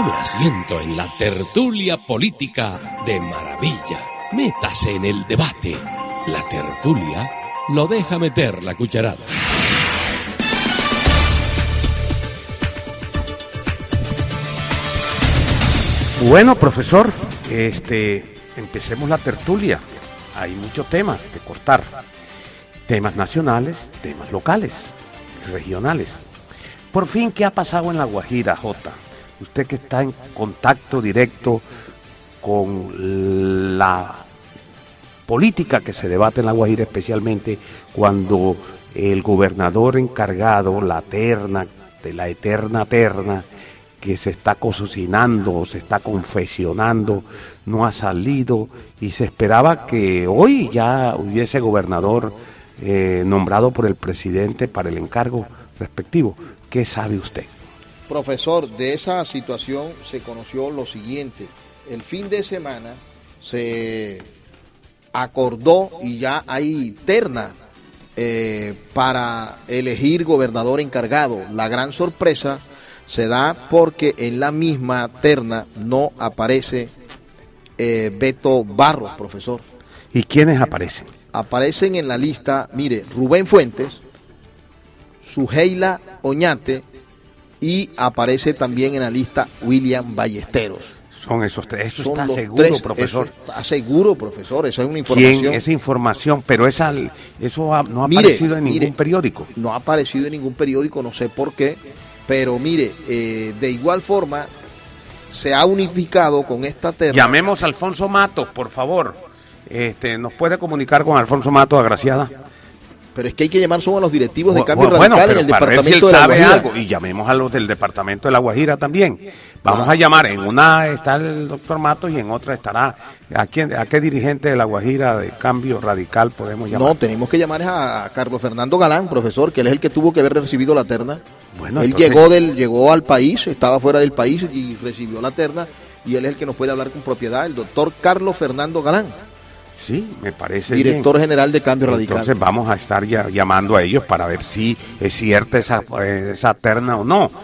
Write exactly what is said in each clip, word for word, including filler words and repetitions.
Tome asiento en la tertulia política de Maravilla. Métase en el debate. La tertulia lo deja meter la cucharada. Bueno, profesor, este, empecemos la tertulia. Hay muchos temas que cortar. Temas nacionales, temas locales, regionales. Por fin, ¿qué ha pasado en La Guajira, Jota? Usted que está en contacto directo con la política que se debate en La Guajira, especialmente cuando el gobernador encargado, la terna, de la eterna terna, que se está cocinando, se está confeccionando, no ha salido, y se esperaba que hoy ya hubiese gobernador eh, nombrado por el presidente para el encargo respectivo. ¿Qué sabe usted? Profesor, de esa situación se conoció lo siguiente. El fin de semana se acordó y ya hay terna eh, para elegir gobernador encargado. La gran sorpresa se da porque en la misma terna no aparece eh, Beto Barros, profesor. ¿Y quiénes aparecen? Aparecen en la lista, mire, Rubén Fuentes, Suheila Oñate, y aparece también en la lista William Ballesteros. Son esos tres. Eso Son está los seguro, tres, profesor. Eso está seguro, profesor. Esa es una información. ¿Quién? Esa información, pero esa, eso ha, no ha mire, aparecido en ningún mire, periódico. No ha aparecido en ningún periódico, no sé por qué. Pero mire, eh, de igual forma, se ha unificado con esta terna. Llamemos a Alfonso Matos, por favor. Este, ¿nos puede comunicar con Alfonso Matos, agraciada? Pero es que hay que llamar solo a los directivos de bueno, Cambio bueno, Radical en el para departamento ver si él de La sabe Guajira. algo, y llamemos a los del departamento de La Guajira también. Vamos ah. a llamar, en una está el doctor Matos y en otra estará, ¿a quién, a qué dirigente de La Guajira de Cambio Radical podemos llamar? No, tenemos que llamar a Carlos Fernando Galán, profesor, que él es el que tuvo que haber recibido la terna. Bueno, él entonces... llegó del llegó al país, estaba fuera del país y recibió la terna, y él es el que nos puede hablar con propiedad, el doctor Carlos Fernando Galán. Sí, me parece Director bien. General de Cambio Radical. Entonces vamos a estar ya llamando a ellos para ver si es cierta esa, esa terna o no,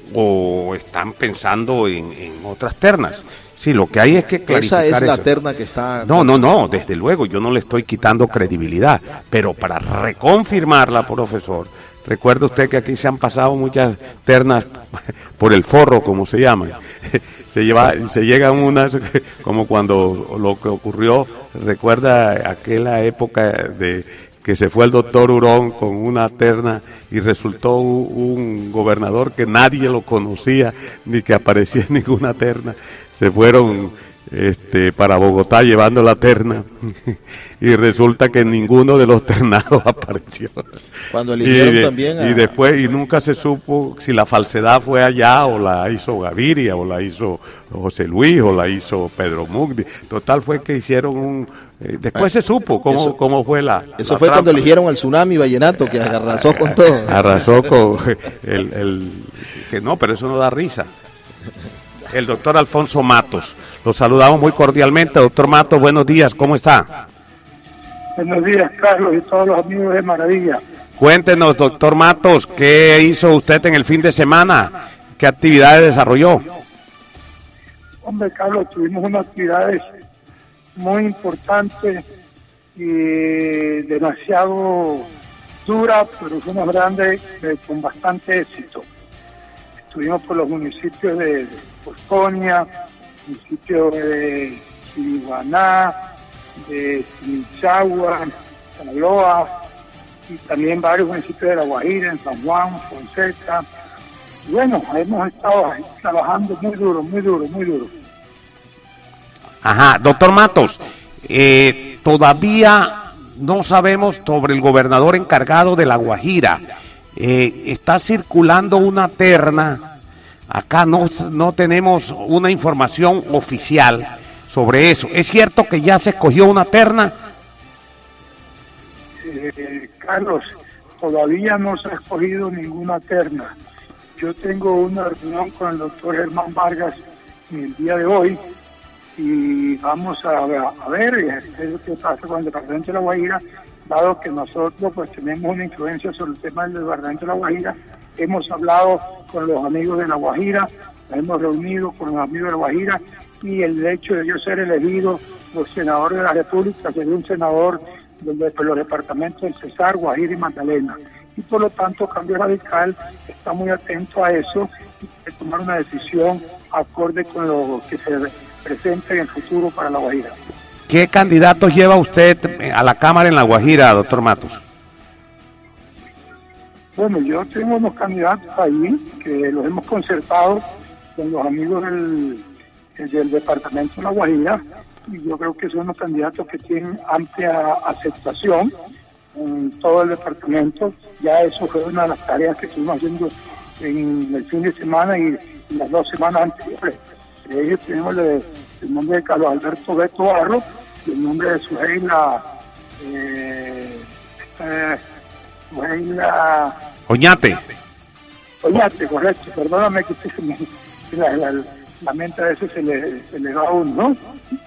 o están pensando en, en otras ternas. Sí, lo que hay es que clarificar esa es la eso. terna que está... No, no, no, desde luego, yo no le estoy quitando credibilidad, pero para reconfirmarla, profesor, recuerde usted que aquí se han pasado muchas ternas por el forro, como se llaman. Se lleva, se llegan unas, como cuando lo que ocurrió, recuerda aquella época de que se fue el doctor Hurón con una terna y resultó un, un gobernador que nadie lo conocía, ni que aparecía en ninguna terna. Se fueron este, para Bogotá llevando la terna y resulta que ninguno de los ternados apareció. Cuando eligieron y, también a... y después y nunca se supo si la falsedad fue allá o la hizo Gaviria o la hizo José Luis o la hizo Pedro Mugdi. Total fue que hicieron un eh, después se supo cómo, eso, cómo fue la eso la fue trampa. Cuando eligieron al Tsunami Vallenato, que arrasó con todo. Arrasó con el, el que no, pero eso no da risa. El doctor Alfonso Matos. Lo saludamos muy cordialmente. Doctor Matos, buenos días, ¿cómo está? Buenos días, Carlos, y todos los amigos de Maravilla. Cuéntenos, doctor Matos, ¿qué hizo usted en el fin de semana? ¿Qué actividades desarrolló? Hombre, Carlos, tuvimos unas actividades muy importantes y demasiado duras, pero fuimos grandes, eh, con bastante éxito. Estuvimos por los municipios de Posconia, municipio de Chiriguaná, de Chinchagua, Sinaloa, y también varios municipios de La Guajira, en San Juan, Fonseca. Y bueno, hemos estado trabajando muy duro, muy duro, muy duro. Ajá, doctor Matos, eh, todavía no sabemos sobre el gobernador encargado de La Guajira. Eh, está circulando una terna. Acá no, no tenemos una información oficial sobre eso. ¿Es cierto que ya se escogió una terna? Eh, Carlos, todavía no se ha escogido ninguna terna. Yo tengo una reunión con el doctor Germán Vargas el día de hoy y vamos a, a ver qué es lo que pasa con el departamento de La Guajira, dado que nosotros pues tenemos una influencia sobre el tema del departamento de La Guajira. Hemos hablado con los amigos de La Guajira nos hemos reunido con los amigos de La Guajira, y el hecho de yo ser elegido por senador de la República, ser un senador de, de los departamentos del Cesar, Guajira y Magdalena. Y por lo tanto Cambio Radical está muy atento a eso y quiere tomar una decisión acorde con lo que se presente en el futuro para La Guajira. ¿Qué candidatos lleva usted a la Cámara en La Guajira, doctor Matos? Bueno, yo tengo unos candidatos ahí que los hemos concertado con los amigos del, del departamento de La Guajira, y yo creo que son unos candidatos que tienen amplia aceptación en todo el departamento. Ya eso fue una de las tareas que estuvimos haciendo en el fin de semana y, y las dos semanas anteriores. De ellos tenemos el, el nombre de Carlos Alberto Beto Barro y el nombre de Suheila eh, eh, Suheila Oñate. Oñate, correcto, perdóname que se me, la, la, la mente a veces se le, se le va a uno, ¿no?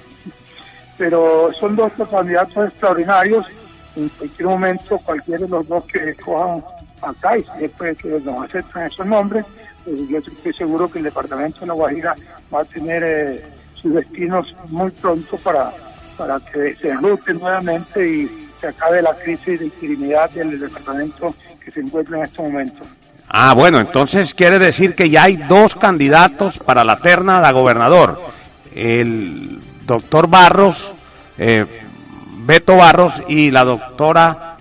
Pero son dos candidatos extraordinarios. En cualquier momento, cualquiera de los dos que cojan acá, y después que nos aceptan esos nombres, pues yo estoy seguro que el departamento de La Guajira va a tener eh, sus destinos muy pronto para, para que se enruten nuevamente y se acabe la crisis de integridad del departamento que se encuentra en estos momentos. Ah, bueno, entonces quiere decir que ya hay dos candidatos para la terna de gobernador. El doctor Barros, eh, Beto Barros, y la doctora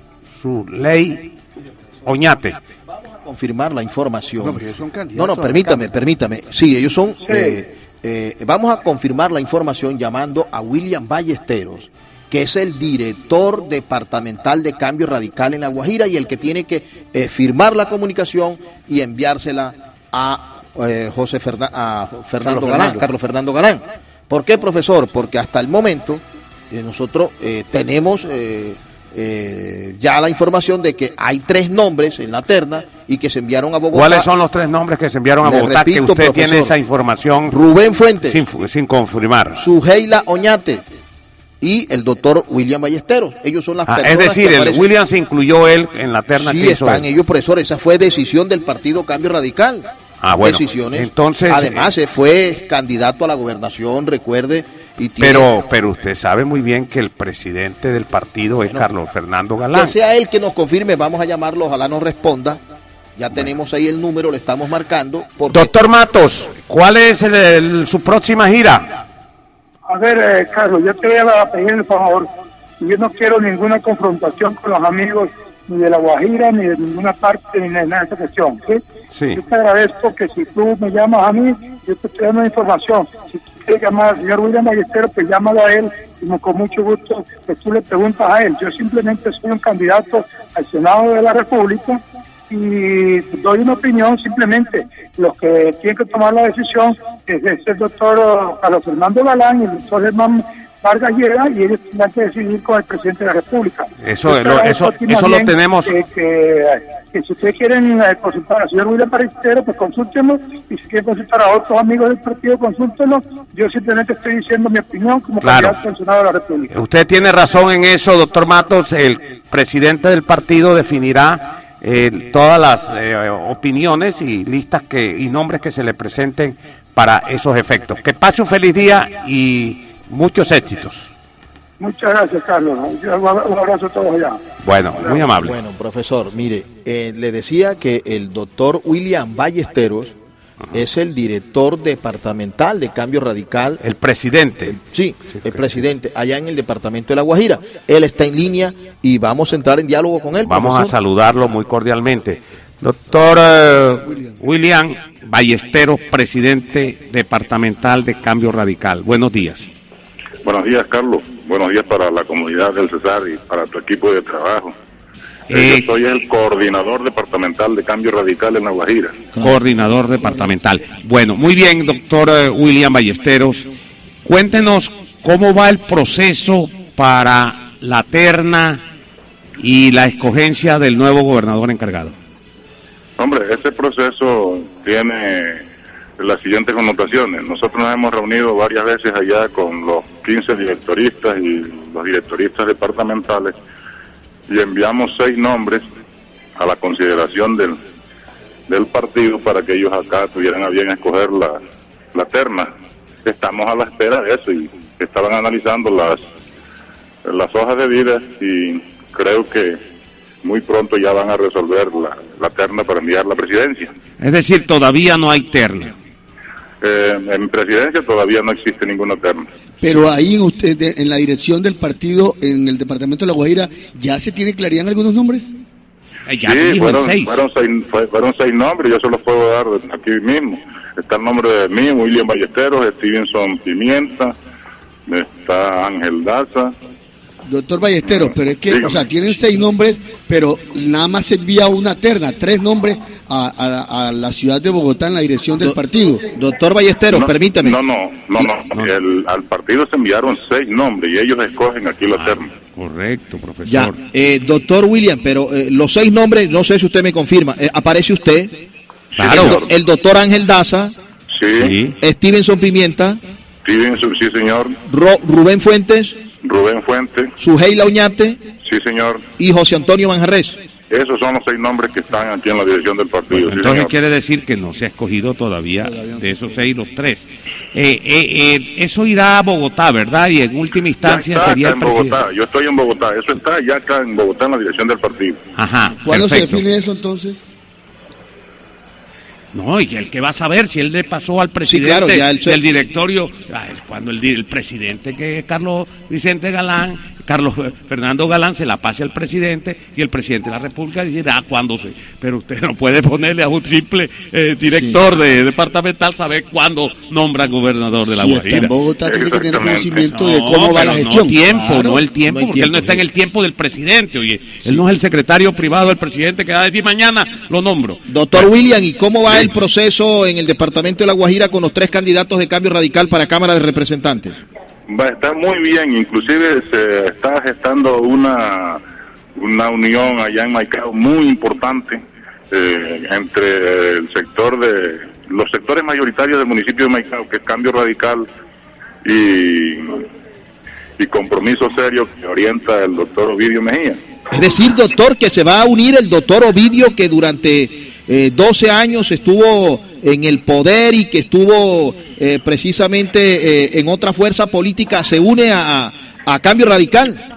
Zuley Oñate. Vamos a confirmar la información. No, pero ellos son candidatos. No, no, permítame, permítame. Sí, ellos son... Sí. Eh, eh, vamos a confirmar la información llamando a William Ballesteros, que es el director departamental de Cambio Radical en La Guajira y el que tiene que eh, firmar la comunicación y enviársela a, eh, José Ferna a Fernando Carlos Galán, Fernando. Carlos Fernando Galán. ¿Por qué, profesor? Porque hasta el momento eh, nosotros eh, tenemos eh, eh, ya la información de que hay tres nombres en la terna y que se enviaron a Bogotá. ¿Cuáles son los tres nombres que se enviaron a Le Bogotá? repito, que usted profesor, tiene esa información. Rubén Fuentes. Sin, sin confirmar. Suheila Oñate y el doctor William Ballesteros. Ellos son las ah, personas. Es decir, que el aparecen. William se incluyó él en la terna. Sí, que hizo están él. ellos, profesor. Esa fue decisión del partido Cambio Radical. Ah, bueno. Decisiones. Entonces, además, eh, fue candidato a la gobernación, recuerde. Y tiene... pero, pero usted sabe muy bien que el presidente del partido bueno, es Carlos Fernando Galán. Que sea él que nos confirme, vamos a llamarlo, ojalá nos responda. Ya bueno. tenemos ahí el número, le estamos marcando. Porque... Doctor Matos, ¿cuál es el, el, su próxima gira? A ver, eh, Carlos, yo te voy a pedir el favor. Yo no quiero ninguna confrontación con los amigos ni de La Guajira, ni de ninguna parte, ni de nada de esa cuestión. ¿Sí? Sí. Yo te agradezco que si tú me llamas a mí, yo te estoy dando información. Si tú quieres llamar al señor William Ballesteros, pues llámalo a él, y con mucho gusto que tú le preguntas a él. Yo simplemente soy un candidato al Senado de la República y doy una opinión. Simplemente los que tienen que tomar la decisión es el doctor Carlos Fernando Galán y el doctor Germán Vargas Llera, y ellos tendrán que decidir con el presidente de la República. Eso lo, eso, eso lo tenemos. Que, que, que si ustedes quieren eh, consultar al señor William Ballesteros, pues consúltenlo, y si quieren consultar a otros amigos del partido, consúltenlo. Yo simplemente estoy diciendo mi opinión como claro. candidato al Senado de la República. Usted tiene razón en eso, doctor Matos. El presidente del partido definirá eh, todas las eh, opiniones y listas que y nombres que se le presenten para esos efectos. Que pase un feliz día y muchos éxitos. Muchas gracias, Carlos. Un abrazo a todos allá. Bueno, muy amable. Bueno, profesor, mire, eh, le decía que el doctor William Ballesteros uh-huh. es el director departamental de Cambio Radical. El presidente. El, sí, sí, el presidente, allá en el departamento de La Guajira. Él está en línea y vamos a entrar en diálogo con él. Vamos profesor. a saludarlo muy cordialmente. Doctor uh, William. William Ballesteros, presidente departamental de Cambio Radical. Buenos días. Buenos días, Carlos. Buenos días para la comunidad del Cesar y para tu equipo de trabajo. Eh, Yo soy el coordinador departamental de Cambio Radical en La Guajira. Coordinador departamental. Bueno, muy bien, doctor William Ballesteros. Cuéntenos cómo va el proceso para la terna y la escogencia del nuevo gobernador encargado. Hombre, ese proceso tiene las siguientes connotaciones. Nosotros nos hemos reunido varias veces allá con los quince directoristas y los directoristas departamentales y enviamos seis nombres a la consideración del, del partido para que ellos acá tuvieran a bien escoger la, la terna. Estamos a la espera de eso y estaban analizando las, las hojas de vida y creo que muy pronto ya van a resolver la, la terna para enviar la presidencia. Es decir, todavía no hay terna. Eh, en presidencia todavía no existe ninguna terna. Pero ahí en usted, en la dirección del partido, en el departamento de La Guajira, ¿ya se tiene claridad en algunos nombres? Eh, ya sí, fueron seis. Fueron, seis, fueron seis nombres, yo se los puedo dar aquí mismo. Está el nombre de mí, William Ballesteros, Stevenson Pimienta, está Ángel Daza. Doctor Ballesteros, pero es que, dígame. O sea, tienen seis nombres, pero nada más se envía una terna, tres nombres a, a, a la ciudad de Bogotá en la dirección del Do, partido. Doctor Ballesteros, no, permítame. No, no, no, no. no. El, al partido se enviaron seis nombres y ellos escogen aquí la ah, terna. Correcto, profesor. Ya, eh, doctor William, pero eh, los seis nombres, no sé si usted me confirma, eh, ¿aparece usted? Claro. El, el doctor Ángel Daza. Sí. Stevenson Pimienta. Stevenson, sí, señor. Ro, Rubén Fuentes. Rubén Fuentes. Suheila Oñate. Sí, señor. Y José Antonio Manjarres. Esos son los seis nombres que están aquí en la dirección del partido. Bueno, sí, entonces señor. Quiere decir que no se ha escogido todavía, todavía de esos seis los tres. Eh, eh, eh, eso irá a Bogotá, ¿verdad? Y en última instancia está sería acá el en presidente. Bogotá. Yo estoy en Bogotá. Eso está ya acá en Bogotá en la dirección del partido. Ajá. ¿Cuándo perfecto. se define eso entonces? No, y el que va a saber si él le pasó al presidente sí, claro, ya el... del directorio, ah, es cuando el, el presidente, que es Carlos Vicente Galán, Carlos Fernando Galán, se la pase al presidente y el presidente de la República dirá cuándo se. Pero usted no puede ponerle a un simple eh, director sí. de departamental saber cuándo nombra gobernador de La sí, Guajira. En Bogotá tiene que tener conocimiento no, de cómo va la gestión. No tiempo, claro, no el tiempo, no porque tiempo, él no está sí. en el tiempo del presidente. Oye, sí. él no es el secretario privado del presidente que va a decir mañana lo nombro. Doctor bueno. William, ¿y cómo va sí. el proceso en el departamento de La Guajira con los tres candidatos de Cambio Radical para Cámara de Representantes? Va a estar muy bien, inclusive se está gestando una una unión allá en Maicao muy importante eh, entre el sector de los sectores mayoritarios del municipio de Maicao, que es Cambio Radical y, y Compromiso Serio, que orienta el doctor Ovidio Mejía. Es decir, doctor, que se va a unir el doctor Ovidio, que durante eh, doce años estuvo en el poder y que estuvo eh, precisamente eh, en otra fuerza política, se une a, a Cambio Radical.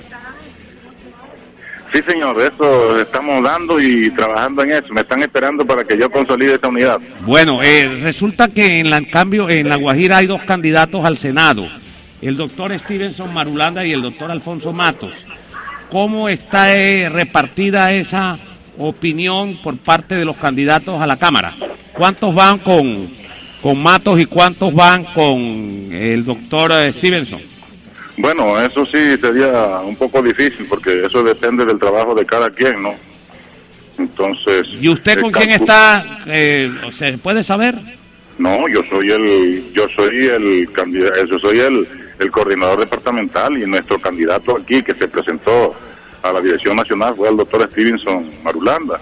Sí, señor, eso estamos dando y trabajando en eso. Me están esperando para que yo consolide esa unidad. Bueno, eh, resulta que en la, en cambio en La Guajira hay dos candidatos al Senado, el doctor Stevenson Marulanda y el doctor Alfonso Matos. ¿Cómo está eh, repartida esa opinión por parte de los candidatos a la Cámara? ¿Cuántos van con, con Matos y cuántos van con el doctor Stevenson? Bueno, eso sí sería un poco difícil porque eso depende del trabajo de cada quien, ¿no? Entonces... ¿Y usted con quién está? Eh, ¿Se puede saber? No, yo soy el, yo soy el candidato, yo soy el, el coordinador departamental y nuestro candidato aquí que se presentó a la dirección nacional fue el doctor Stevenson Marulanda.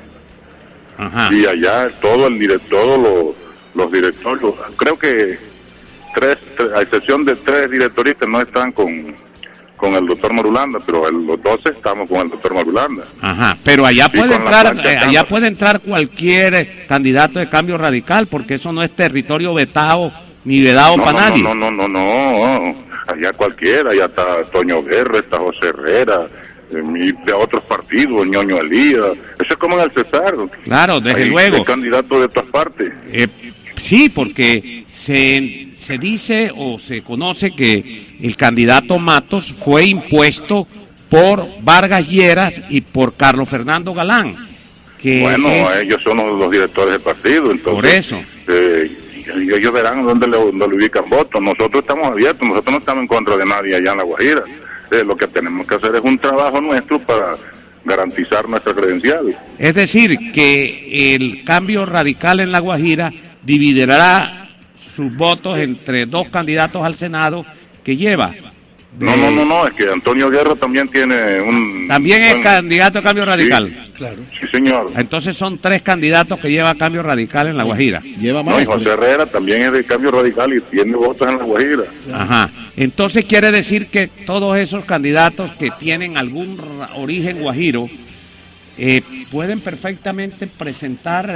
Ajá. Y allá todo el director, todos los, los directorios, creo que tres, tres, a excepción de tres directoristas no están con, con el doctor Marulanda, pero el, los doce estamos con el doctor Marulanda. Ajá, pero allá puede entrar, eh, allá puede entrar cualquier eh, candidato de Cambio Radical, porque eso no es territorio vetado ni vedado no, para no, nadie. No, no, no, no, no, allá cualquiera, allá está Toño Guerra, está José Herrera, eh, de otros partidos, Ñoño Elías, eso es como en el Cesar. Claro, desde hay, luego. Hay candidatos de todas partes. Eh, sí, porque se, se dice o se conoce que el candidato Matos fue impuesto por Vargas Lleras y por Carlos Fernando Galán. Que bueno, es... ellos son los, los directores del partido, entonces... Por eso. Eh, ellos verán dónde le, dónde le ubican votos. Nosotros estamos abiertos, nosotros no estamos en contra de nadie allá en La Guajira. Eh, lo que tenemos que hacer es un trabajo nuestro para garantizar nuestra credencial. Es decir, que el Cambio Radical en La Guajira dividirá sus votos entre dos candidatos al Senado que lleva. De... No, no, no, no, es que Antonio Guerra también tiene un... También es buen... candidato a Cambio Radical. Sí, claro. Sí, señor. Entonces son tres candidatos que lleva Cambio Radical en La Guajira. Lleva más. No, y José Herrera también es de Cambio Radical y tiene votos en La Guajira. Ajá. Entonces quiere decir que todos esos candidatos que tienen algún origen guajiro eh, pueden perfectamente presentar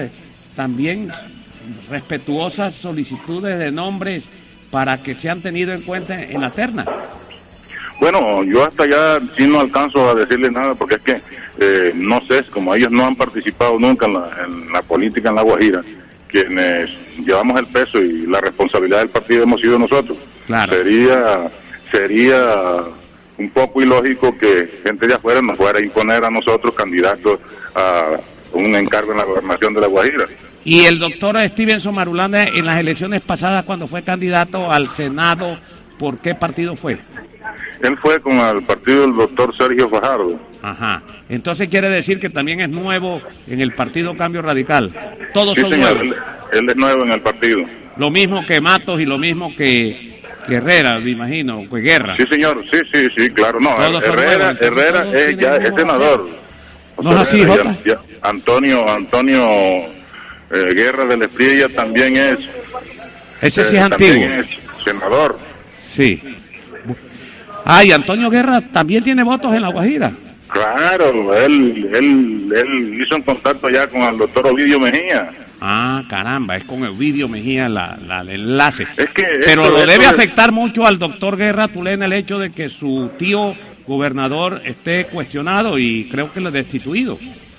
también respetuosas solicitudes de nombres para que sean tenidos en cuenta en la terna. Bueno, yo hasta ya sí no alcanzo a decirles nada porque es que eh, no sé, como ellos no han participado nunca en la, en la política en La Guajira, quienes llevamos el peso y la responsabilidad del partido hemos sido nosotros. Claro. Sería, sería un poco ilógico que gente de afuera nos fuera a imponer a nosotros candidatos a un encargo en la gobernación de La Guajira. Y el doctor Stevenson Marulanda, en las elecciones pasadas, cuando fue candidato al Senado, ¿por qué partido fue? Él fue con el partido del doctor Sergio Fajardo. Ajá. Entonces quiere decir que también es nuevo en el partido Cambio Radical. Todos Sí, son señor, nuevos. él, él es nuevo en el partido. Lo mismo que Matos y lo mismo que, que Herrera, me imagino, que Guerra. Sí, señor, sí, sí, sí, claro. No, Todos son Herrera, nuevos, entonces Herrera todos es, tienen ya, el es mismo senador. ¿No es así, Herrera, Jota? ya- ya- Antonio, Antonio eh, Guerra del Espriella también es. Ese sí eh, es también antiguo. es senador. Sí. Ah, y Antonio Guerra también tiene votos en La Guajira. Claro, él, él, él hizo un contacto ya con el doctor Ovidio Mejía. Ah, caramba, es con Ovidio Mejía la, la, el enlace. Es que Pero esto- lo esto debe es- afectar mucho al doctor Guerra Tulena el hecho de que su tío gobernador esté cuestionado y creo que lo destituido.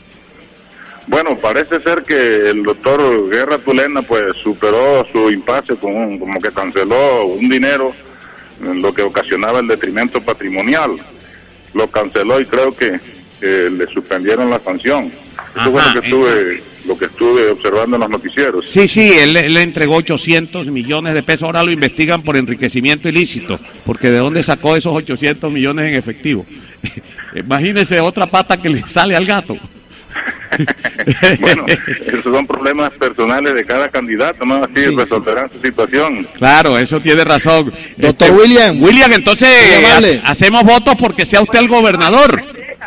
Bueno, parece ser que el doctor Guerra Tulena pues superó su impasse con un, como que canceló un dinero, lo que ocasionaba el detrimento patrimonial. Lo canceló y creo que eh, le suspendieron la sanción. Eso Ajá, fue lo que estuve, lo que estuve observando en los noticieros. Sí, sí, él, él le entregó ochocientos millones de pesos, ahora lo investigan por enriquecimiento ilícito, porque ¿de dónde sacó esos ochocientos millones en efectivo? Imagínese otra pata que le sale al gato. Bueno, esos son problemas personales de cada candidato, ¿no? Así Sí, resolverán su situación. Claro, eso tiene razón. Doctor Este, William. William, entonces Muy amable. ha- hacemos votos porque sea usted el gobernador.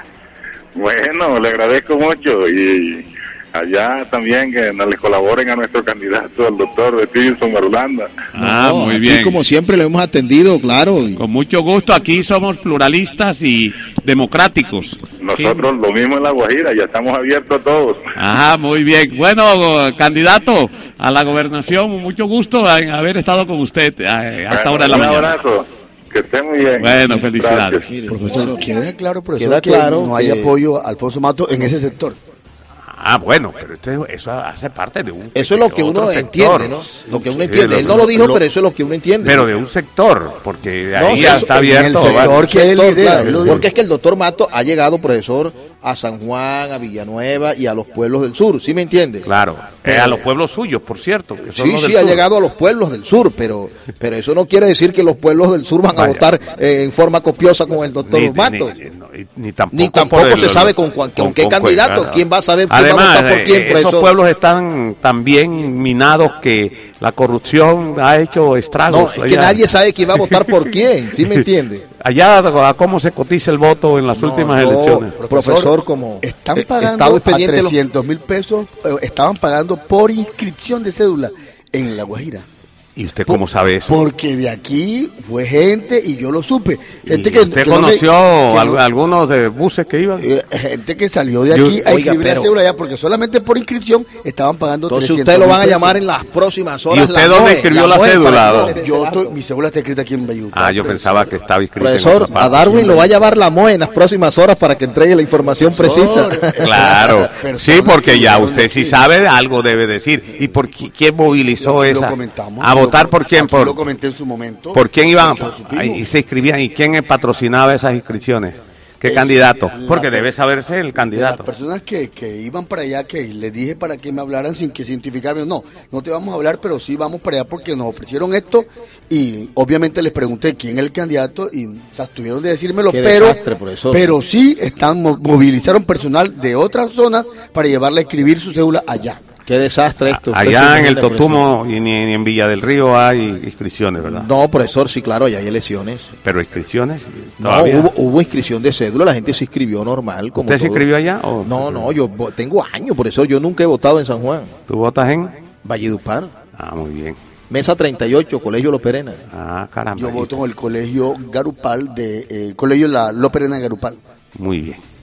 Bueno, le agradezco mucho y allá también que nos le colaboren a nuestro candidato, el doctor Stevenson Marulanda. Ah, No, muy aquí, bien. como siempre lo hemos atendido, claro. y- Con mucho gusto, aquí somos pluralistas y democráticos. Nosotros lo mismo en La Guajira, ya estamos abiertos a todos. Ah, muy bien. Bueno, candidato a la gobernación, mucho gusto en haber estado con usted eh, hasta ahora de la un mañana. abrazo, que esté muy bien. Bueno, felicidades. Gracias. Mire, Profesor, queda claro, profesor, Queda que claro no hay que- apoyo a Alfonso Mato en ese sector. Ah, bueno, pero esto, eso hace parte de un... Eso es lo que otro uno sector. entiende, ¿no? Lo que uno Sí, entiende. lo- Él no lo dijo, lo- pero eso es lo que uno entiende. Pero de un sector, porque No, ahí sí, ya eso- está en el abierto. sector ¿vale? que él Sector, lidera, claro, él lo dijo. porque es que el doctor Mato ha llegado, profesor, a San Juan, a Villanueva y a los pueblos del sur, ¿sí me entiende? Claro, eh, a los pueblos suyos, por cierto. Que son Sí, los sí, del ha sur. llegado a los pueblos del sur, pero pero eso no quiere decir que los pueblos del sur van a Vaya. votar eh, en forma copiosa con el doctor Ni, Mato. ni- ni- ni tampoco, Ni tampoco por el- se sabe con cuan- con qué candidato, claro. quién va a saber quién Además, va a votar por eh, quién, por esos eso- pueblos están tan bien minados que la corrupción ha hecho No, estragos. es que allá. nadie sabe quién va a votar por quién, ¿sí me entiende? Allá, a cómo se cotiza el voto en las No, últimas yo, elecciones. profesor, como Están he- he pagando estado a expediente los- trescientos mil pesos, eh, estaban pagando por inscripción de cédula en La Guajira. ¿Y usted cómo sabe eso? Porque de aquí fue gente y yo lo supe. Gente ¿Y que, ¿Usted que no me- conoció que al- no- algunos de buses que iban? eh, gente que salió de Yo- aquí a Oiga, inscribir pero- la cédula allá porque solamente por inscripción estaban pagando Entonces trescientos usted lo mil van a pesos. llamar en las próximas horas. ¿Y usted la dónde MOE, escribió la MOE cédula? para que le dé Yo ese estoy- dato. mi cédula está escrita aquí en Valledupar. Ah, yo pensaba que estaba inscrito en Profesor, otra a parte. Darwin lo va a llamar la MOE en las próximas horas para que entregue la información precisa. Claro, Personas sí, porque que ya vieron usted lo sí que- sabe, algo debe decir. ¿Y por qui- quién movilizó Lo esa? comentamos, ¿A lo- votar por quién? aquí Por, lo comenté en su momento. ¿Por quién iban? Lo supimos. Ay, y se inscribían. ¿Y quién patrocinaba esas inscripciones? ¿Qué Es candidato? la Porque per- debe saberse el De las candidato. personas que, que iban para allá, que les dije para que me hablaran sin que se identificaran, no, no te vamos a hablar, pero sí vamos para allá porque nos ofrecieron esto y obviamente les pregunté quién es el candidato y se abstuvieron de decírmelo, Qué pero, desastre, profesor. pero sí están mo- movilizaron personal de otras zonas para llevarle a escribir su cédula allá. Qué desastre esto. Usted Allá se en el imagina, Totumo y ni, ni en Villa del Río hay inscripciones, ¿verdad? profesor. No, profesor, sí, claro, ya hay elecciones. Pero inscripciones No, todavía. hubo, hubo inscripción de cédula, la gente se inscribió normal. Como ¿Usted se todo. inscribió allá? O No, no, yo vo- tengo años, por eso yo nunca he votado en San Juan. ¿Tú votas en? Valledupar, Ah, muy bien. mesa treinta y ocho, Colegio Los Perena. Ah, caramba. Yo voto en el colegio Garupal, de, eh, el colegio La López de Garupal. Muy bien.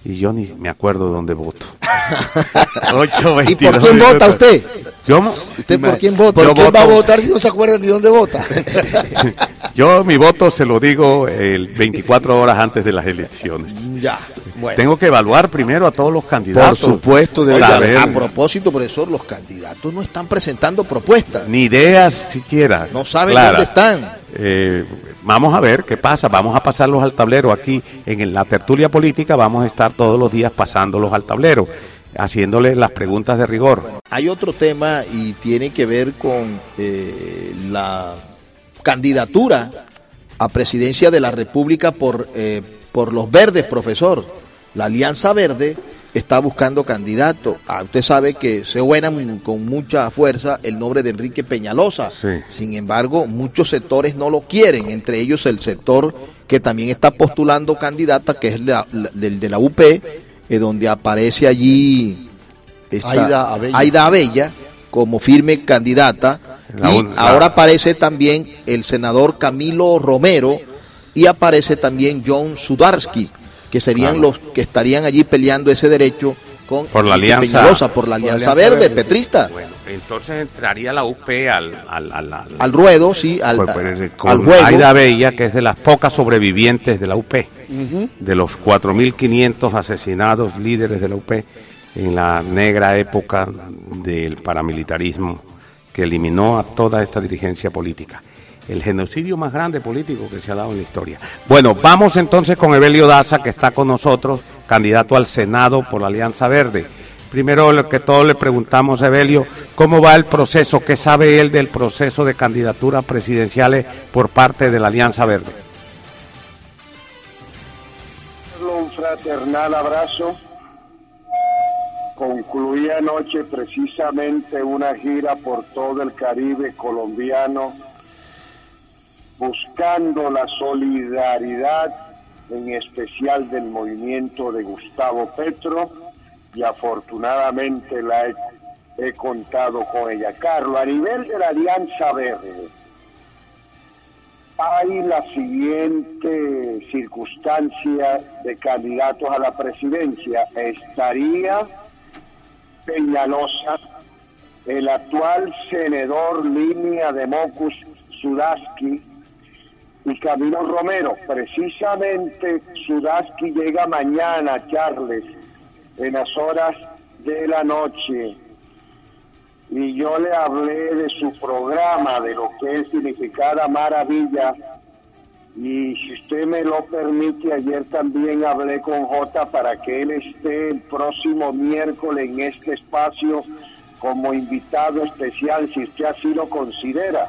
y yo ni me acuerdo dónde voto. ¿Y por quién vota usted? ¿Cómo? ¿Usted por quién vota? ¿Por Yo quién voto- va a votar si no se acuerdan ni dónde vota? Yo mi voto se lo digo el veinticuatro horas antes de las elecciones. Ya, bueno. Tengo que evaluar primero a todos los candidatos. Por supuesto, de Oiga, saber- a propósito, profesor, los candidatos no están presentando propuestas. Ni ideas siquiera. No saben claras. dónde están. Eh, vamos a ver qué pasa. Vamos a pasarlos al tablero aquí en la tertulia política. Vamos a estar todos los días pasándolos al tablero, haciéndoles las preguntas de rigor. Hay otro tema y tiene que ver con eh, la candidatura a presidencia de la República por, eh, por los verdes, profesor. La Alianza Verde está buscando candidato. Ah, usted sabe que se suena con mucha fuerza el nombre de Enrique Peñalosa. Sí. Sin embargo, muchos sectores no lo quieren, entre ellos el sector que también está postulando candidata, que es la, la- del de la U P, eh, donde aparece allí esta Aida Abella. Aida Abella como firme candidata. La y un- la- ahora aparece también el senador Camilo Romero y aparece también John Sudarsky, que serían Claro. los que estarían allí peleando ese derecho con Por la Enrique alianza- Peñalosa, por la Alianza, Alianza Verde, Verde, sí. petrista. Bueno, entonces entraría la U P al, al, al, al- Al ruedo, sí, al, pues, pues, al con juego. Aida Bella, que es de las pocas sobrevivientes de la U P, de los cuatro mil quinientos asesinados líderes de la U P en la negra época del paramilitarismo que eliminó a toda esta dirigencia política. El genocidio más grande político que se ha dado en la historia. Bueno, vamos entonces con Evelio Daza, que está con nosotros, candidato al Senado por la Alianza Verde. Primero lo que todo le preguntamos a Evelio, ¿cómo va el proceso? ¿Qué sabe él del proceso de candidaturas presidenciales por parte de la Alianza Verde? Un fraternal abrazo. Concluí anoche precisamente una gira por todo el Caribe colombiano buscando la solidaridad, en especial del movimiento de Gustavo Petro, y afortunadamente la he, he contado con ella. Carlos, a nivel de la Alianza Verde, hay la siguiente circunstancia de candidatos a la presidencia. Estaría Peñalosa, el actual senador línea de Mocus Sudarsky, y Camilo Romero. Precisamente Sudarsky llega mañana, Charles, en las horas de la noche, y yo le hablé de su programa, de lo que es significada maravilla, y si usted me lo permite, ayer también hablé con Jota para que él esté el próximo miércoles en este espacio como invitado especial, si usted así lo considera.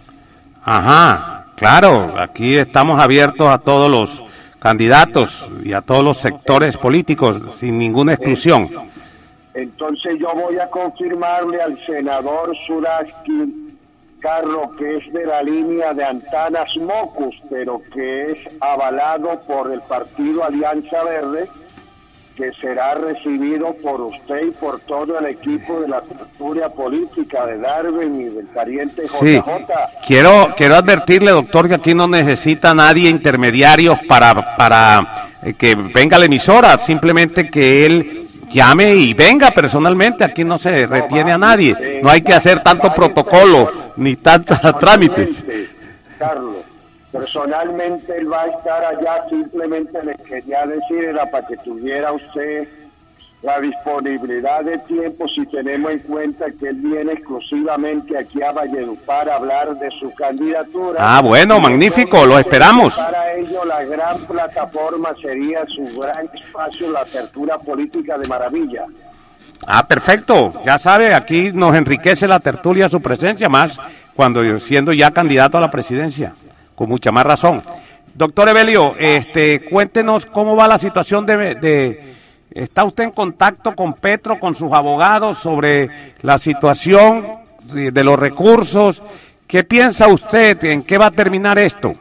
Ajá, claro, aquí estamos abiertos a todos los candidatos y a todos los sectores políticos, sin ninguna exclusión. Entonces yo voy a confirmarle al senador Sudarsky, Carlos, que es de la línea de Antanas Mocus, pero que es avalado por el partido Alianza Verde, que será recibido por usted y por todo el equipo de la tertulia política de Darwin y del pariente J Sí, J. quiero, quiero advertirle, doctor, que aquí no necesita nadie intermediarios para, para eh, que venga a la emisora, simplemente que él llame y venga personalmente, aquí no se retiene a nadie, no hay que hacer tanto protocolo ni tantos trámites. Carlos, personalmente él va a estar allá, simplemente le quería decir, era para que tuviera usted la disponibilidad de tiempo, si tenemos en cuenta que él viene exclusivamente aquí a Valledupar a hablar de su candidatura. Ah, bueno, magnífico, lo esperamos. Para ello la gran plataforma sería su gran espacio, la apertura política de Maravilla. Ah, perfecto, ya sabe, aquí nos enriquece la tertulia su presencia, más cuando siendo ya candidato a la presidencia, con mucha más razón. Doctor Evelio, este, cuéntenos cómo va la situación de, de, ¿está usted en contacto con Petro, con sus abogados, sobre la situación de los recursos? ¿Qué piensa usted? ¿En qué va a terminar esto?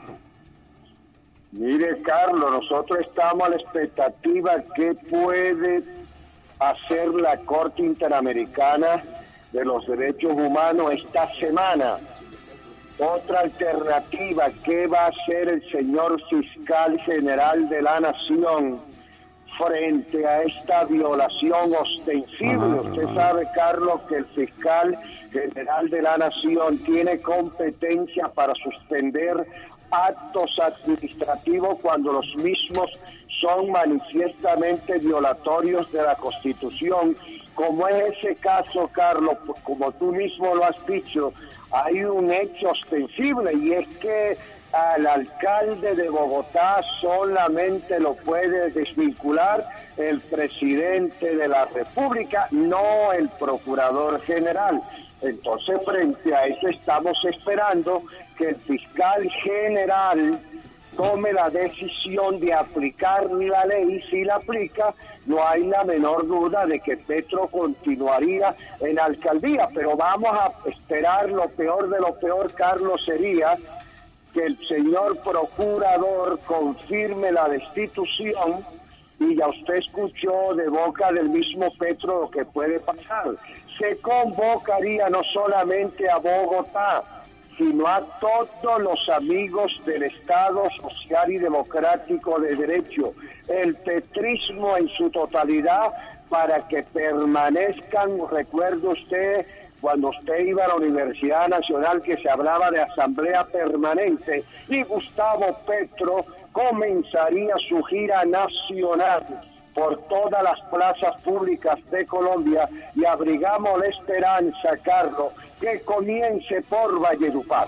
Mire, Carlos, nosotros estamos a la expectativa que puede hacer la Corte Interamericana de los Derechos Humanos esta semana. Otra alternativa, ¿qué va a hacer el señor fiscal general de la Nación frente a esta violación ostensible. Usted sabe, Carlos, que el fiscal general de la Nación tiene competencia para suspender actos administrativos cuando los mismos son manifiestamente violatorios de la Constitución, como es ese caso, Carlos. Como tú mismo lo has dicho, hay un hecho ostensible, y es que al alcalde de Bogotá solamente lo puede desvincular el presidente de la República, no el procurador general. Entonces, frente a eso, estamos esperando que el fiscal general tome la decisión de aplicar la ley. Si la aplica, no hay la menor duda de que Petro continuaría en la alcaldía, pero vamos a esperar. Lo peor de lo peor, Carlos, sería que el señor procurador confirme la destitución, y ya usted escuchó de boca del mismo Petro lo que puede pasar. Se convocaría no solamente a Bogotá, sino a todos los amigos del Estado Social y Democrático de Derecho, el petrismo en su totalidad, para que permanezcan. Recuerde usted, cuando usted iba a la Universidad Nacional, que se hablaba de asamblea permanente, y Gustavo Petro comenzaría su gira nacional por todas las plazas públicas de Colombia, y abrigamos la esperanza, Carlos, que comience por Valledupar.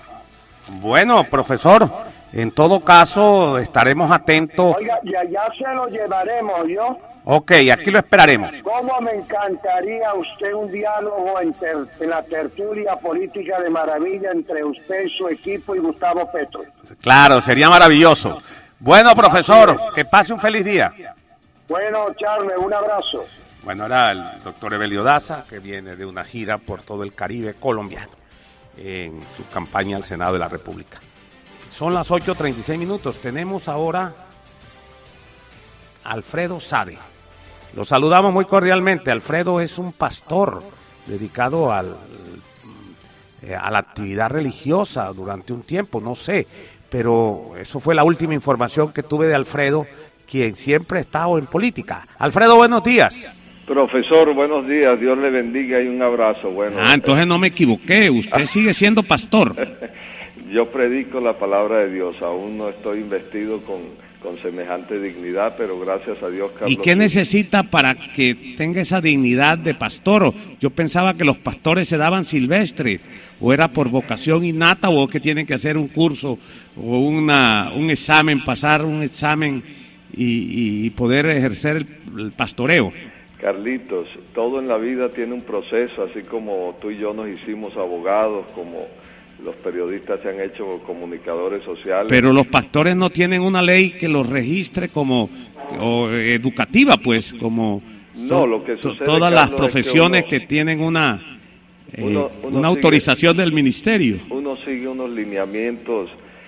Bueno, profesor, en todo caso estaremos atentos. Oiga, y allá se lo llevaremos, ¿yo? Ok, aquí lo esperaremos. ¿Cómo me encantaría usted un diálogo en, ter, en la tertulia política de Maravilla entre usted, su equipo y Gustavo Petro? Claro, sería maravilloso. Bueno, profesor, que pase un feliz día. Bueno, Charles, un abrazo. Bueno, era el doctor Evelio Daza, que viene de una gira por todo el Caribe colombiano en su campaña al Senado de la República. Son las ocho treinta y seis minutos. Tenemos ahora a Alfredo Sade. Lo saludamos muy cordialmente. Alfredo es un pastor dedicado al, eh, a la actividad religiosa durante un tiempo, no sé, pero eso fue la última información que tuve de Alfredo, quien siempre ha estado en política. Alfredo, buenos días. Profesor, buenos días, Dios le bendiga y un abrazo. Bueno, ah, entonces no me equivoqué, usted sigue siendo pastor. Yo predico la palabra de Dios, aún no estoy investido con, con semejante dignidad, pero gracias a Dios, Carlos. ¿Y qué necesita para que tenga esa dignidad de pastor? Yo pensaba que los pastores se daban silvestres, o era por vocación innata, o que tienen que hacer un curso, o una, un examen, pasar un examen y, y poder ejercer el, el pastoreo. Carlitos, todo en la vida tiene un proceso, así como tú y yo nos hicimos abogados, como los periodistas se han hecho comunicadores sociales. Pero los pastores no tienen una ley que los registre como o, educativa, pues, como no, lo que sucede, todas Carlos, las profesiones es que, uno, que tienen una, eh, uno, uno una sigue, autorización del ministerio. Uno sigue unos lineamientos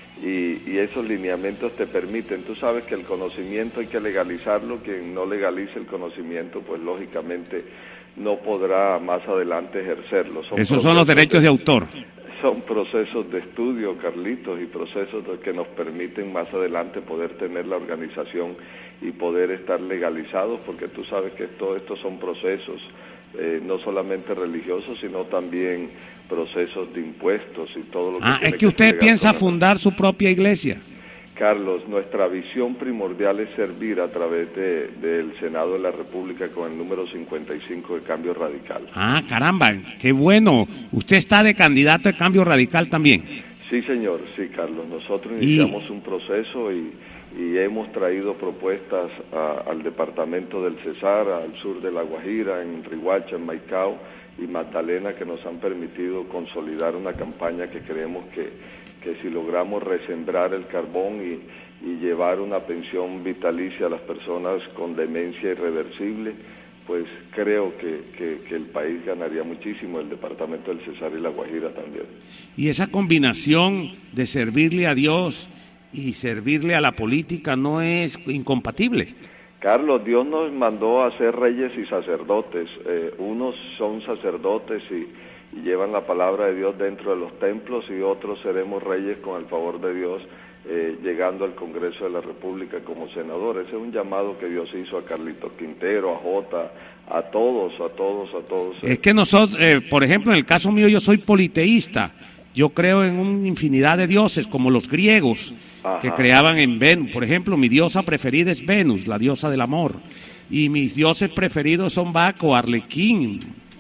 y, y esos lineamientos te permiten. Tú sabes que el conocimiento hay que legalizarlo. Quien no legalice el conocimiento, pues lógicamente no podrá más adelante ejercerlo. Son Esos son los derechos de, de autor. Son procesos de estudio, Carlitos, y procesos que nos permiten más adelante poder tener la organización y poder estar legalizados, porque tú sabes que todo esto son procesos eh, no solamente religiosos, sino también procesos de impuestos y todo lo que Ah, tiene es que usted que piensa fundar su propia iglesia. Carlos, nuestra visión primordial es servir a través de, del Senado de la República con el número cincuenta y cinco de Cambio Radical. Ah, caramba, qué bueno. ¿Usted está de candidato de Cambio Radical también? Sí, señor, sí, Carlos. Nosotros iniciamos y... un proceso y, y hemos traído propuestas a, al departamento del Cesar, al sur de La Guajira, en Riohacha, en Maicao y Magdalena, que nos han permitido consolidar una campaña que creemos que, que si logramos resembrar el carbón y, y llevar una pensión vitalicia a las personas con demencia irreversible, pues creo que, que, que el país ganaría muchísimo, el departamento del Cesar y La Guajira también. Y esa combinación de servirle a Dios y servirle a la política no es incompatible. Carlos, Dios nos mandó a ser reyes y sacerdotes. Eh, unos son sacerdotes y, y llevan la palabra de Dios dentro de los templos, y otros seremos reyes con el favor de Dios eh, llegando al Congreso de la República como senador. Ese es un llamado que Dios hizo a Carlitos Quintero, a Jota, a todos, a todos, a todos. Es que nosotros, eh, por ejemplo, en el caso mío, yo soy politeísta. Yo creo en una infinidad de dioses, como los griegos, Ajá. que creaban en Venus. Por ejemplo, mi diosa preferida es Venus, la diosa del amor. Y mis dioses preferidos son Baco, Arlequín,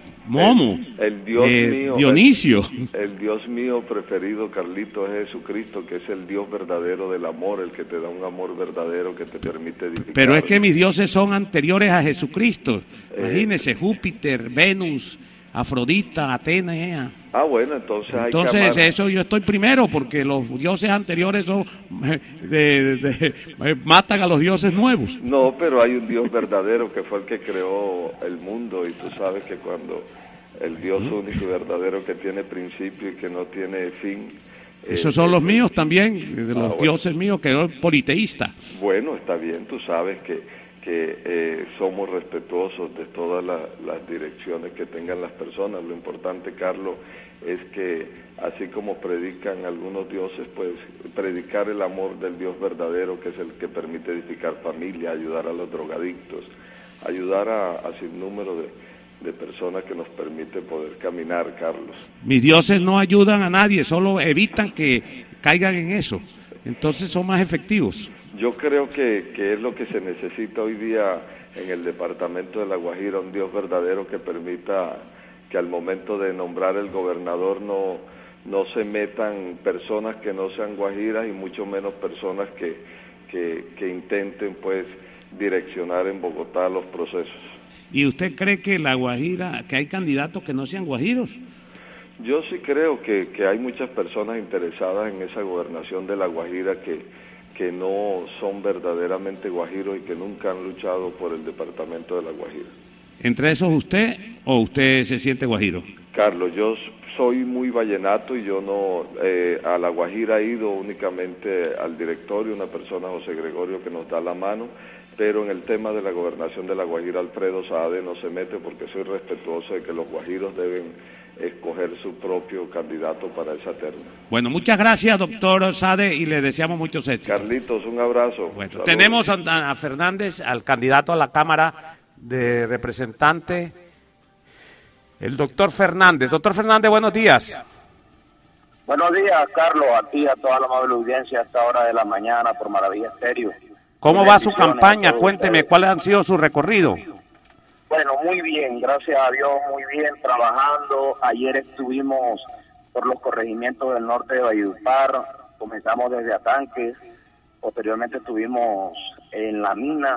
Momo, el, el Dios eh, mío, Dionisio. El, el Dios mío preferido, Carlito, es Jesucristo, que es el Dios verdadero del amor, el que te da un amor verdadero que te permite edificar. Pero es que mis dioses son anteriores a Jesucristo. Eh, Imagínese, Júpiter, Venus, Afrodita, Atenea. Ah, bueno, entonces hay Entonces, que amar. eso yo estoy primero, porque los dioses anteriores son de, de, de, matan a los dioses nuevos. No, pero hay un Dios verdadero que fue el que creó el mundo, y tú sabes que cuando el Dios único y verdadero que tiene principio y que no tiene fin. Esos eh, son los eh, míos también, de los ah, bueno. dioses míos, que soy politeísta. Bueno, está bien, tú sabes que que eh, somos respetuosos de todas la, las direcciones que tengan las personas. Lo importante, Carlos, es que así como predican algunos dioses, pues predicar el amor del Dios verdadero, que es el que permite edificar familia, ayudar a los drogadictos, ayudar a, a sin número de, de personas que nos permite poder caminar, Carlos. Mis dioses no ayudan a nadie, solo evitan que caigan en eso. Entonces son más efectivos. Yo creo que, que es lo que se necesita hoy día en el departamento de La Guajira, un Dios verdadero que permita que al momento de nombrar el gobernador no, no se metan personas que no sean guajiras y mucho menos personas que, que, que intenten pues direccionar en Bogotá los procesos. ¿Y usted cree que La Guajira, que hay candidatos que no sean guajiros? Yo sí creo que, que hay muchas personas interesadas en esa gobernación de La Guajira que que no son verdaderamente guajiros y que nunca han luchado por el departamento de La Guajira. ¿Entre esos usted o usted se siente guajiro? Carlos, yo soy muy vallenato y yo no, eh, a La Guajira he ido únicamente al directorio, una persona, José Gregorio, que nos da la mano, pero en el tema de la gobernación de La Guajira, Alfredo Saade no se mete porque soy respetuoso de que los guajiros deben escoger su propio candidato para esa terna. Bueno, muchas gracias, doctor Saade, y le deseamos muchos éxitos. Carlitos, un abrazo. Bueno, tenemos a, a Fernández, al candidato a la Cámara de Representantes, el doctor Fernández. Doctor Fernández, buenos días. Buenos días, Carlos, a ti, a toda la amable audiencia a esta hora de la mañana por Maravilla Estéreo. ¿Cómo va su campaña? Cuénteme, ¿cuáles han sido su recorrido? Bueno, muy bien, gracias a Dios, muy bien, trabajando. Ayer estuvimos por los corregimientos del norte de Valledupar, comenzamos desde Atanques, posteriormente estuvimos en La Mina,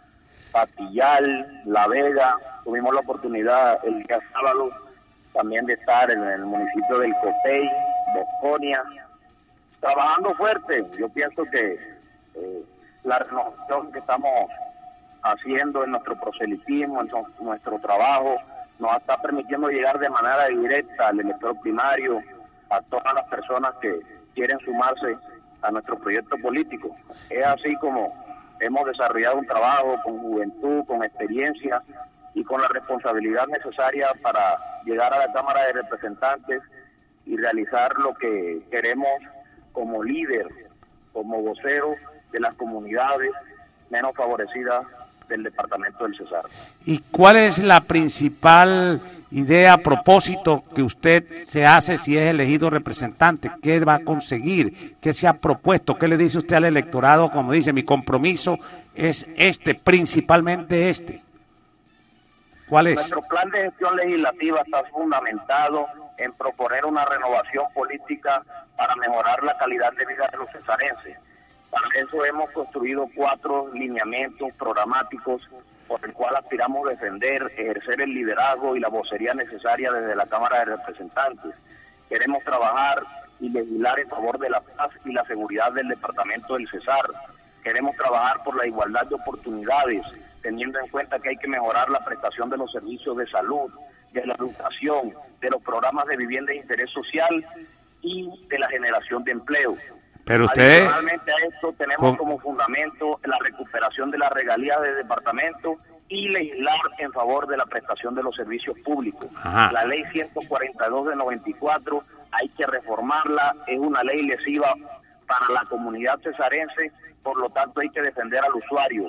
Patillal, La Vega, tuvimos la oportunidad el día sábado también de estar en el municipio del Copey, Bosconia, trabajando fuerte. Yo pienso que eh, la renovación que estamos haciendo en nuestro proselitismo, en nuestro trabajo, nos está permitiendo llegar de manera directa al elector primario, a todas las personas que quieren sumarse a nuestro proyecto político. Es así como hemos desarrollado un trabajo con juventud, con experiencia y con la responsabilidad necesaria para llegar a la Cámara de Representantes y realizar lo que queremos como líder, como vocero de las comunidades menos favorecidas del departamento del Cesar. ¿Y cuál es la principal idea, propósito que usted se hace si es elegido representante? ¿Qué va a conseguir? ¿Qué se ha propuesto? ¿Qué le dice usted al electorado? Como dice, mi compromiso es este, principalmente este. ¿Cuál es? Nuestro plan de gestión legislativa está fundamentado en proponer una renovación política para mejorar la calidad de vida de los cesarenses. Para eso hemos construido cuatro lineamientos programáticos por el cual aspiramos a defender, ejercer el liderazgo y la vocería necesaria desde la Cámara de Representantes. Queremos trabajar y legislar en favor de la paz y la seguridad del departamento del Cesar. Queremos trabajar por la igualdad de oportunidades, teniendo en cuenta que hay que mejorar la prestación de los servicios de salud, de la educación, de los programas de vivienda de interés social y de la generación de empleo. Pero usted... Adicionalmente a esto tenemos con... como fundamento la recuperación de las regalías del departamento y legislar en favor de la prestación de los servicios públicos. Ajá. La ley ciento cuarenta y dos de noventa y cuatro hay que reformarla, es una ley lesiva para la comunidad cesarense, por lo tanto hay que defender al usuario.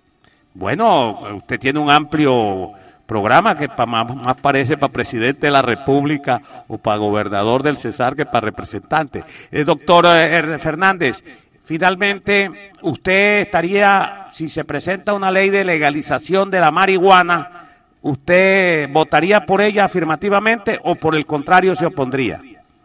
Bueno, usted tiene un amplio programa que pa, más, más parece para presidente de la República o para gobernador del Cesar que para representante. Eh, doctor eh, Fernández, finalmente usted estaría, si se presenta una ley de legalización de la marihuana, ¿usted votaría por ella afirmativamente o por el contrario se opondría?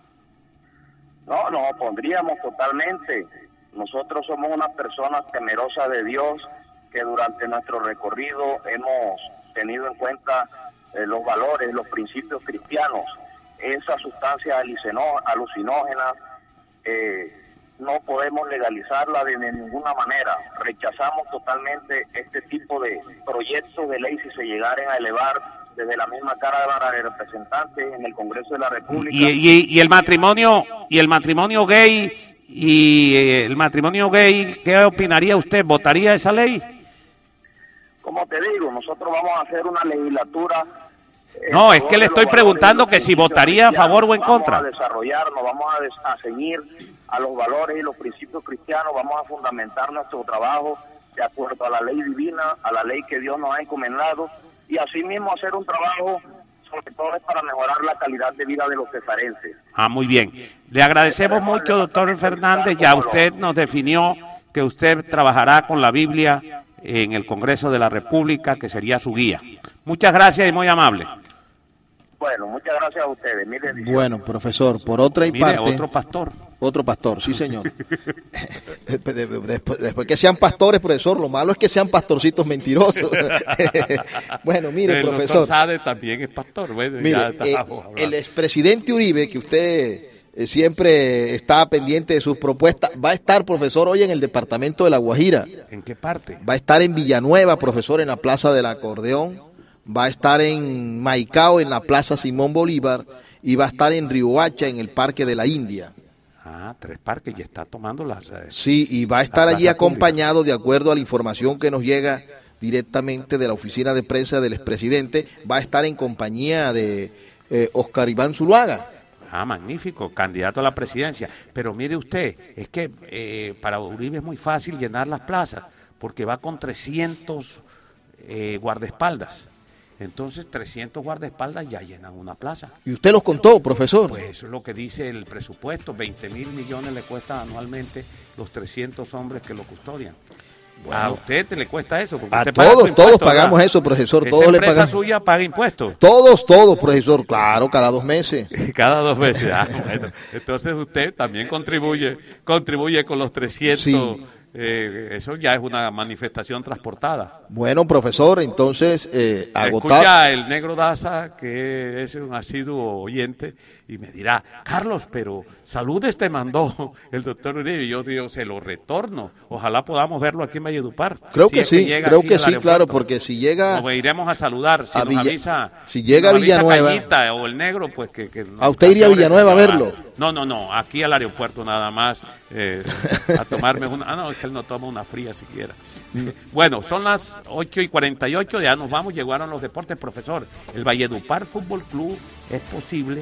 No, nos opondríamos totalmente. Nosotros somos unas personas temerosas de Dios que durante nuestro recorrido hemos tenido en cuenta eh, los valores, los principios cristianos. Esas sustancias alucinógenas eh, no podemos legalizarla de ninguna manera. Rechazamos totalmente este tipo de proyectos de ley si se llegaran a elevar desde la misma Cámara de Representantes en el Congreso de la República. Y, y, y el matrimonio y el matrimonio gay y el matrimonio gay, ¿qué opinaría usted? ¿Votaría esa ley? Como te digo, nosotros vamos a hacer una legislatura. No, es que le estoy preguntando que si votaría a favor o en contra. Vamos a desarrollarnos, vamos a, des a ceñir a los valores y los principios cristianos, vamos a fundamentar nuestro trabajo de acuerdo a la ley divina, a la ley que Dios nos ha encomendado, y asimismo hacer un trabajo, sobre todo es para mejorar la calidad de vida de los cesarenses. Ah, muy bien. Le agradecemos mucho, doctor Fernández, ya usted nos definió que usted trabajará con la Biblia en el Congreso de la República, que sería su guía. Muchas gracias y muy amable. Bueno, muchas gracias a ustedes. Miren, bueno, profesor, por otra y Mire, parte... otro pastor. Otro pastor, sí, señor. después, después que sean pastores, profesor, lo malo es que sean pastorcitos mentirosos. Bueno, mire, el profesor. El doctor Sade también es pastor. Bueno, mire, eh, el expresidente Uribe, que usted eh, siempre está pendiente de sus propuestas, va a estar, profesor, hoy en el departamento de La Guajira. ¿En qué parte? Va a estar en Villanueva, profesor, en la Plaza del Acordeón. Va a estar en Maicao, en la Plaza Simón Bolívar. Y va a estar en Riohacha, en el Parque de la India. Ah, tres parques, y está tomando las... Eh, sí, y va a estar allí acompañado, pública. De acuerdo a la información que nos llega directamente de la oficina de prensa del expresidente, va a estar en compañía de eh, Oscar Iván Zuluaga. Ah, magnífico, candidato a la presidencia. Pero mire usted, es que eh, para Uribe es muy fácil llenar las plazas, porque va con trescientos eh, guardaespaldas. Entonces, trescientos guardaespaldas ya llenan una plaza. ¿Y usted los contó, profesor? Pues eso es lo que dice el presupuesto. veinte mil millones le cuesta anualmente los trescientos hombres que lo custodian. Bueno, a usted le cuesta eso. Porque a usted todos, paga todos pagamos, ¿verdad? Eso, profesor. Esa todos empresa le pagamos. Suya paga impuestos. Todos, todos, profesor. Claro, cada dos meses. Cada dos meses. Ah, bueno. Entonces usted también contribuye, contribuye con los trescientos. Sí. Eh, eso ya es una manifestación transportada. Bueno, profesor, entonces eh, agotado. Escucha el negro Daza, que es un asiduo oyente, y me dirá, Carlos, pero saludes te mandó el doctor Uribe, y yo digo, se lo retorno. Ojalá podamos verlo aquí en Valledupar. Creo si que sí, que creo que sí, claro, porque si llega... Nos iremos a saludar, si a nos Villa, avisa... Si llega a Villanueva... Cañita, o el negro, pues que... que ¿A usted iría a Villanueva a verlo? No, no, no, aquí al aeropuerto nada más, eh, a tomarme una... Ah, no, es que él no toma una fría siquiera. Bueno, son las ocho y cuarenta y ocho, ya nos vamos, llegaron los deportes, profesor. El Valledupar Fútbol Club es posible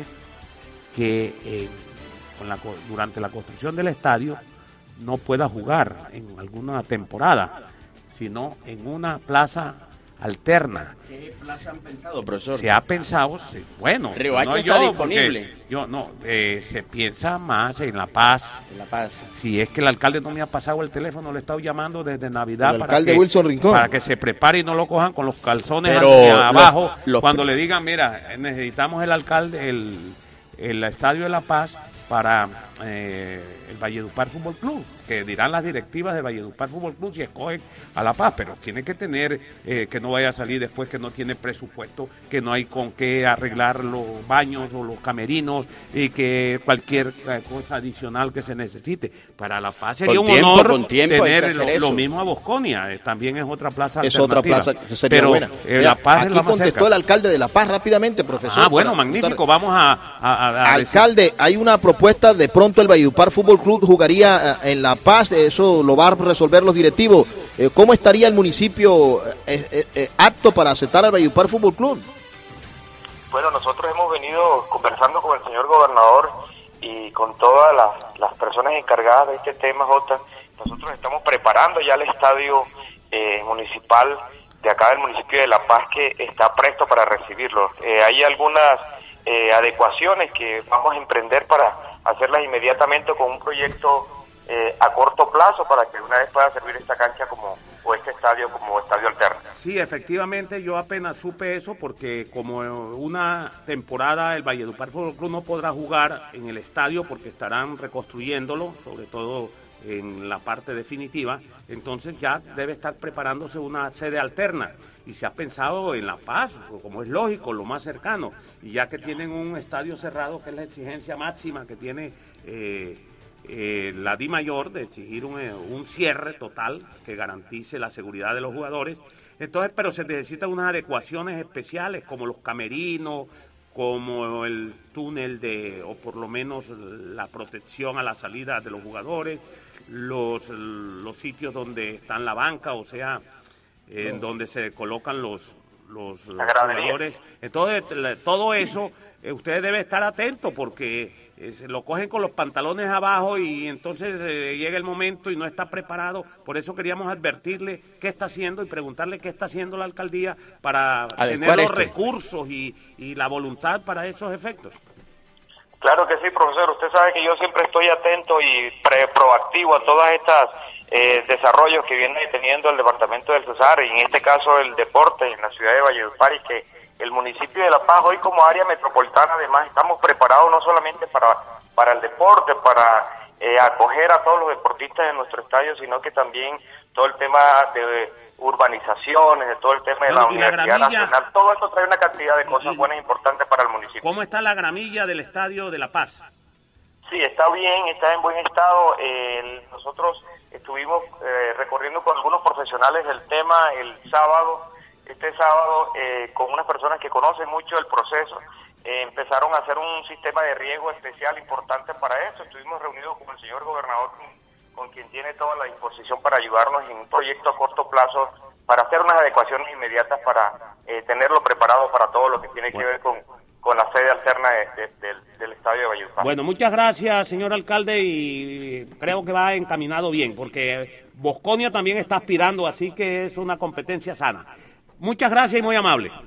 que eh, con la, durante la construcción del estadio no pueda jugar en alguna temporada, sino en una plaza alterna. ¿Qué plaza han pensado, profesor? Se ha pensado, sí, bueno, Riohacha no está yo, disponible. Yo no, eh, se piensa más en La Paz. En La Paz. Si es que el alcalde no me ha pasado el teléfono, le he estado llamando desde Navidad el para alcalde que, Wilson Rincón. para que se prepare y no lo cojan con los calzones Pero hacia abajo. Los, los cuando le digan, mira, necesitamos el alcalde, el, el estadio de La Paz para eh, el Valledupar Fútbol Club, que dirán las directivas del Valledupar Fútbol Club si escogen a La Paz, pero tiene que tener, eh, que no vaya a salir después que no tiene presupuesto, que no hay con qué arreglar los baños o los camerinos y que cualquier eh, cosa adicional que se necesite. Para La Paz sería con un tiempo, honor con tiempo tener lo, lo mismo a Bosconia, eh, también es otra plaza es alternativa. otra plaza que sería pero, buena. Eh, La Paz aquí es la más contestó cerca. El alcalde de La Paz rápidamente, profesor. Ah, bueno, magnífico, vamos a... a, a alcalde, decir. Hay una propuesta, de pronto el Valledupar Fútbol Club jugaría en La Paz, eso lo va a resolver los directivos. ¿Cómo estaría el municipio eh, eh, eh, apto para aceptar al Valledupar Fútbol Club? Bueno, nosotros hemos venido conversando con el señor gobernador y y con todas las, las personas encargadas de este tema, Jota, nosotros estamos preparando ya el estadio eh, municipal de acá del municipio de La Paz, que está presto para recibirlo. Eh, hay algunas eh, adecuaciones que vamos a emprender para hacerlas inmediatamente con un proyecto eh, a corto plazo para que una vez pueda servir esta cancha como o este estadio como estadio alterno. Sí, efectivamente, yo apenas supe eso porque como una temporada el Valledupar Fútbol Club no podrá jugar en el estadio porque estarán reconstruyéndolo, sobre todo en la parte definitiva, entonces ya debe estar preparándose una sede alterna y se ha pensado en La Paz, como es lógico, lo más cercano, y ya que tienen un estadio cerrado, que es la exigencia máxima que tiene eh, eh, la DIMAYOR, de exigir un, un cierre total que garantice la seguridad de los jugadores, entonces, pero se necesitan unas adecuaciones especiales como los camerinos, como el túnel de, o por lo menos la protección a la salida de los jugadores, los, los sitios donde están la banca, o sea, en donde se colocan los, los, los jugadores. Entonces, todo eso, eh, usted debe estar atento porque eh, se lo cogen con los pantalones abajo y entonces eh, llega el momento y no está preparado. Por eso queríamos advertirle qué está haciendo y preguntarle qué está haciendo la alcaldía para Adecuar tener los esto. recursos y, y la voluntad para esos efectos. Claro que sí, profesor. Usted sabe que yo siempre estoy atento y pre proactivo a todas estas eh, desarrollos que viene teniendo el departamento del Cesar, y en este caso el deporte en la ciudad de Valledupar, y que el municipio de La Paz hoy como área metropolitana además estamos preparados no solamente para, para el deporte, para eh, acoger a todos los deportistas en nuestro estadio, sino que también todo el tema de urbanizaciones, de todo el tema de bueno, la Universidad la Nacional, todo esto trae una cantidad de cosas y, buenas e importantes para el municipio. ¿Cómo está la gramilla del estadio de La Paz? Sí, está bien, está en buen estado. Eh, nosotros estuvimos eh, recorriendo con algunos profesionales del tema el sábado, este sábado, eh, con unas personas que conocen mucho el proceso. Eh, empezaron a hacer un sistema de riego especial importante para eso. Estuvimos reunidos con el señor gobernador, con quien tiene toda la disposición para ayudarnos en un proyecto a corto plazo para hacer unas adecuaciones inmediatas para eh, tenerlo preparado para todo lo que tiene bueno. que ver con, con la sede alterna de, de, de, del estadio de Valledupar. Bueno, muchas gracias, señor alcalde, y creo que va encaminado bien, porque Bosconia también está aspirando, así que es una competencia sana. Muchas gracias y muy amable.